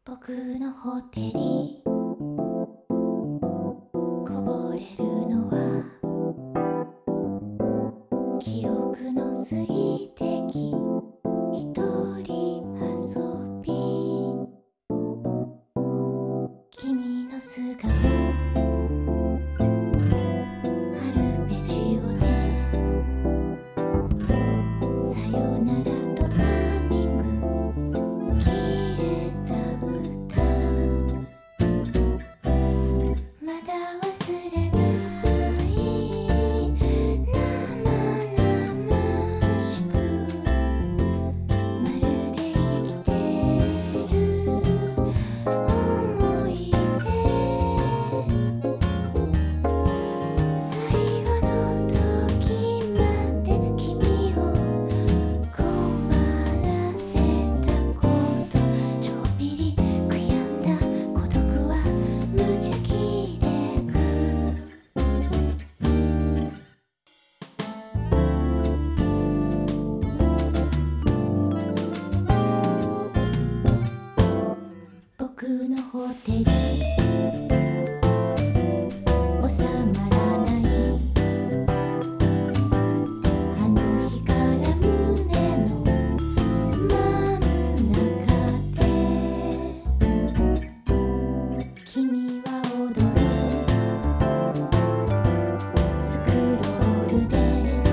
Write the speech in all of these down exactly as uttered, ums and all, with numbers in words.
僕のホテリこぼれるのは記憶の水滴一人遊び君の素顔春ペジオでさよならとターミング消えた歌まだ忘れない生々しくまるで生きてる思い出最後の時まで君を困らせたことちょっぴり悔やんだ孤独は無邪気でく僕のホテル収まらないあの日から胸の真ん中で君は踊るスクロールで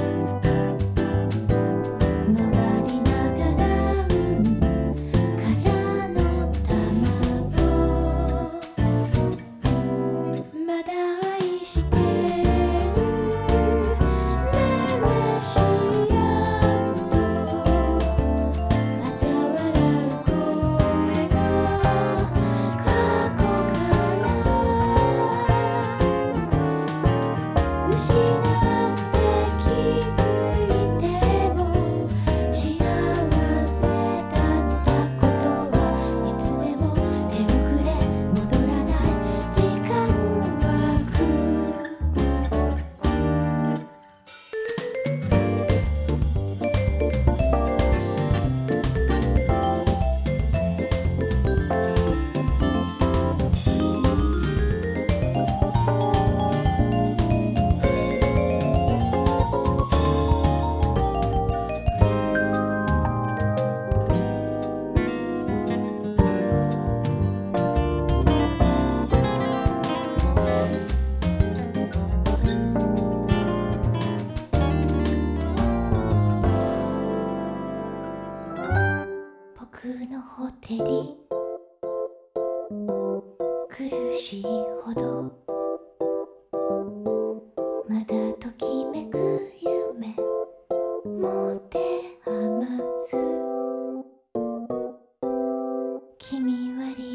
回りながら産むからの卵まだ愛してるめめしいやつと嘲笑う声が過去から失って気づいても幸せだったことはいつでも手遅れ戻らない時間は僕のホテリ苦しいほどまだときめく夢持て余す君はリ